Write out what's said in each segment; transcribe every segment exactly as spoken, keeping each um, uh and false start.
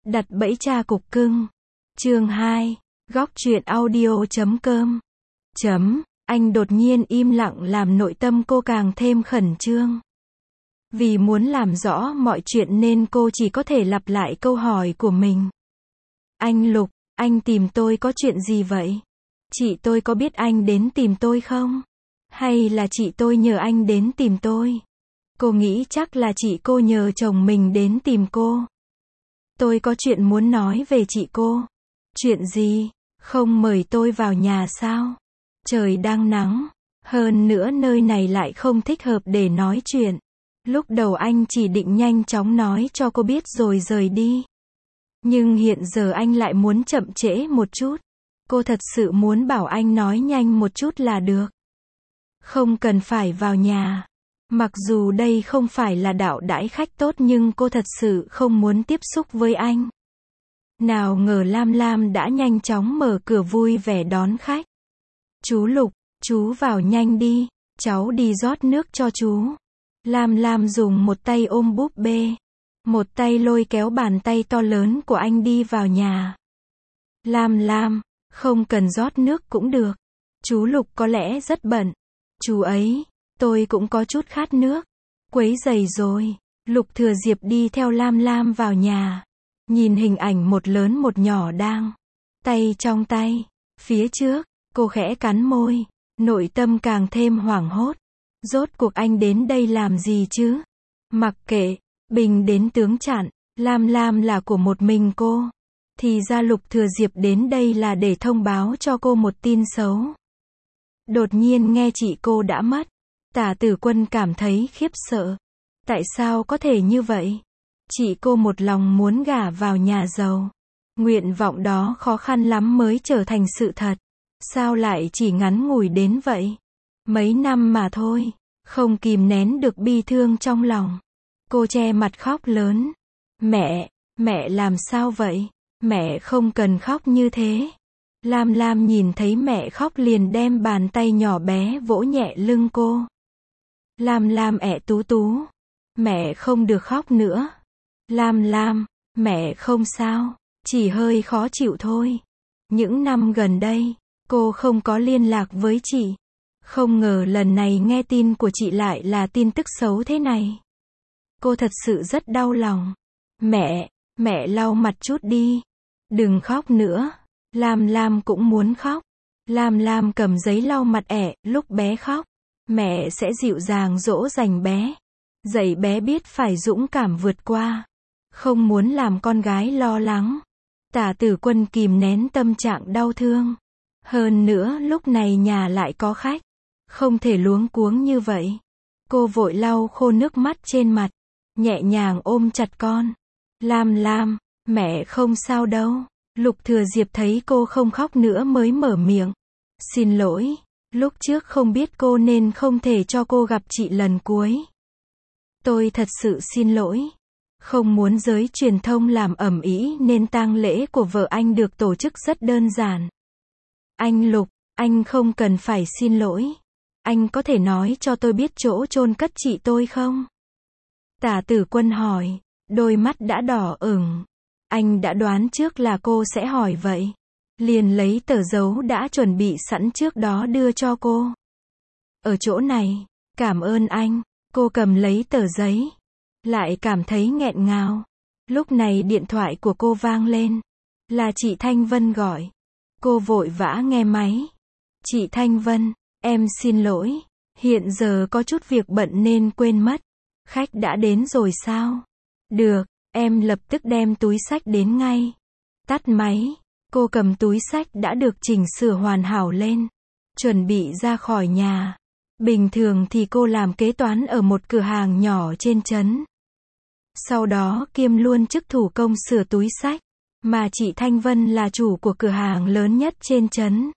Đặt bẫy cha cục cưng. Chương hai. Góc truyện audio chấm com. Chấm. Anh đột nhiên im lặng làm nội tâm cô càng thêm khẩn trương. Vì muốn làm rõ mọi chuyện nên cô chỉ có thể lặp lại câu hỏi của mình. Anh Lục, anh tìm tôi có chuyện gì vậy? Chị tôi có biết anh đến tìm tôi không? Hay là chị tôi nhờ anh đến tìm tôi? Cô nghĩ chắc là chị cô nhờ chồng mình đến tìm cô. Tôi có chuyện muốn nói về chị cô. Chuyện gì? Không mời tôi vào nhà sao? Trời đang nắng. Hơn nữa nơi này lại không thích hợp để nói chuyện. Lúc đầu anh chỉ định nhanh chóng nói cho cô biết rồi rời đi. Nhưng hiện giờ anh lại muốn chậm trễ một chút. Cô thật sự muốn bảo anh nói nhanh một chút là được. Không cần phải vào nhà. Mặc dù đây không phải là đạo đãi khách tốt nhưng cô thật sự không muốn tiếp xúc với anh. Nào ngờ Lam Lam đã nhanh chóng mở cửa vui vẻ đón khách. Chú Lục, chú vào nhanh đi, cháu đi rót nước cho chú. Lam Lam dùng một tay ôm búp bê, một tay lôi kéo bàn tay to lớn của anh đi vào nhà. Lam Lam, không cần rót nước cũng được. Chú Lục có lẽ rất bận. Chú ấy, tôi cũng có chút khát nước. Quấy rầy rồi. Lục Thừa Diệp đi theo Lam Lam vào nhà. Nhìn hình ảnh một lớn một nhỏ đang tay trong tay. Phía trước, cô khẽ cắn môi. Nội tâm càng thêm hoảng hốt. Rốt cuộc anh đến đây làm gì chứ? Mặc kệ, bình đến tướng chặn. Lam Lam là của một mình cô. Thì ra Lục Thừa Diệp đến đây là để thông báo cho cô một tin xấu. Đột nhiên nghe chị cô đã mất. Tả Tử Quân cảm thấy khiếp sợ. Tại sao có thể như vậy? Chị cô một lòng muốn gả vào nhà giàu. Nguyện vọng đó khó khăn lắm mới trở thành sự thật. Sao lại chỉ ngắn ngủi đến vậy? Mấy năm mà thôi. Không kìm nén được bi thương trong lòng. Cô che mặt khóc lớn. Mẹ, mẹ làm sao vậy? Mẹ không cần khóc như thế. Lam Lam nhìn thấy mẹ khóc liền đem bàn tay nhỏ bé vỗ nhẹ lưng cô. Lam Lam ẹ tú tú. Mẹ không được khóc nữa. Lam Lam, mẹ không sao, chỉ hơi khó chịu thôi. Những năm gần đây, cô không có liên lạc với chị. Không ngờ lần này nghe tin của chị lại là tin tức xấu thế này. Cô thật sự rất đau lòng. Mẹ, mẹ lau mặt chút đi. Đừng khóc nữa. Lam Lam cũng muốn khóc. Lam Lam cầm giấy lau mặt ẹ, lúc bé khóc. Mẹ sẽ dịu dàng dỗ dành bé. Dạy bé biết phải dũng cảm vượt qua. Không muốn làm con gái lo lắng. Tả Tử Quân kìm nén tâm trạng đau thương. Hơn nữa lúc này nhà lại có khách. Không thể luống cuống như vậy. Cô vội lau khô nước mắt trên mặt. Nhẹ nhàng ôm chặt con. Lam Lam, mẹ không sao đâu. Lục Thừa Diệp thấy cô không khóc nữa mới mở miệng. Xin lỗi, lúc trước không biết cô nên không thể cho cô gặp chị lần cuối. Tôi thật sự xin lỗi. Không muốn giới truyền thông làm ầm ĩ nên tang lễ của vợ anh được tổ chức rất đơn giản. Anh Lục, anh không cần phải xin lỗi. Anh có thể nói cho tôi biết chỗ chôn cất chị tôi không? Tả Tử Quân hỏi, đôi mắt đã đỏ ửng. Anh đã đoán trước là cô sẽ hỏi vậy. Liền lấy tờ dấu đã chuẩn bị sẵn trước đó đưa cho cô. Ở chỗ này, cảm ơn anh. Cô cầm lấy tờ giấy. Lại cảm thấy nghẹn ngào. Lúc này điện thoại của cô vang lên. Là chị Thanh Vân gọi. Cô vội vã nghe máy. Chị Thanh Vân, em xin lỗi. Hiện giờ có chút việc bận nên quên mất. Khách đã đến rồi sao? Được, em lập tức đem túi xách đến ngay. Tắt máy. Cô cầm túi xách đã được chỉnh sửa hoàn hảo lên. Chuẩn bị ra khỏi nhà. Bình thường thì cô làm kế toán ở một cửa hàng nhỏ trên trấn. Sau đó kiêm luôn chức thủ công sửa túi xách. Mà chị Thanh Vân là chủ của cửa hàng lớn nhất trên trấn.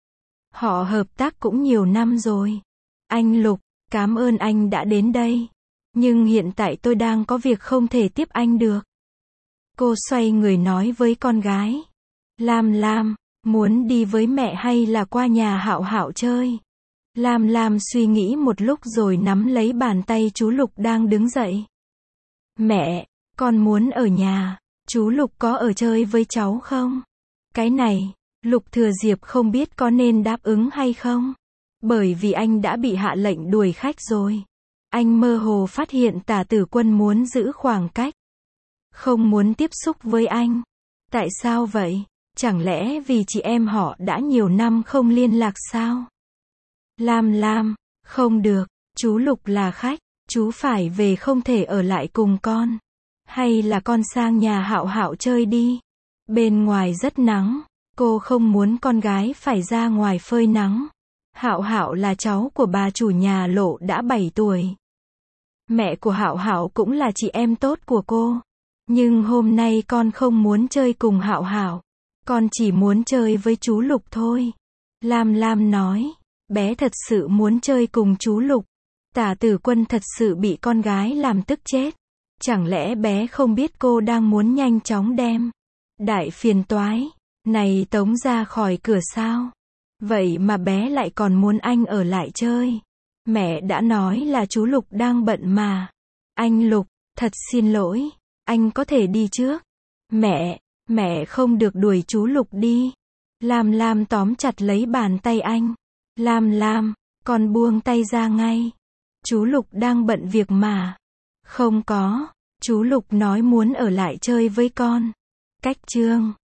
Họ hợp tác cũng nhiều năm rồi. Anh Lục, cảm ơn anh đã đến đây. Nhưng hiện tại tôi đang có việc không thể tiếp anh được. Cô xoay người nói với con gái. Lam Lam, muốn đi với mẹ hay là qua nhà Hạo Hạo chơi? Lam Lam suy nghĩ một lúc rồi nắm lấy bàn tay chú Lục đang đứng dậy. Mẹ, con muốn ở nhà. Chú Lục có ở chơi với cháu không? Cái này, Lục Thừa Diệp không biết có nên đáp ứng hay không. Bởi vì anh đã bị hạ lệnh đuổi khách rồi. Anh mơ hồ phát hiện Tả Tử Quân muốn giữ khoảng cách. Không muốn tiếp xúc với anh. Tại sao vậy? Chẳng lẽ vì chị em họ đã nhiều năm không liên lạc sao? Lam Lam, không được, chú Lục là khách, chú phải về, không thể ở lại cùng con. Hay là con sang nhà Hạo Hạo chơi đi. Bên ngoài rất nắng, cô không muốn con gái phải ra ngoài phơi nắng. Hạo Hạo là cháu của bà chủ nhà Lộ đã bảy tuổi. Mẹ của Hạo Hạo cũng là chị em tốt của cô. Nhưng hôm nay con không muốn chơi cùng Hạo Hạo. Con chỉ muốn chơi với chú Lục thôi. Lam Lam nói, bé thật sự muốn chơi cùng chú Lục. Tả Tử Quân thật sự bị con gái làm tức chết. Chẳng lẽ bé không biết cô đang muốn nhanh chóng đem đại phiền toái này tống ra khỏi cửa sao? Vậy mà bé lại còn muốn anh ở lại chơi. Mẹ đã nói là chú Lục đang bận mà. Anh Lục, thật xin lỗi, anh có thể đi trước. Mẹ, mẹ không được đuổi chú Lục đi. Lam Lam tóm chặt lấy bàn tay anh. Lam Lam, con buông tay ra ngay. Chú Lục đang bận việc mà. Không có, chú Lục nói muốn ở lại chơi với con. Cách chương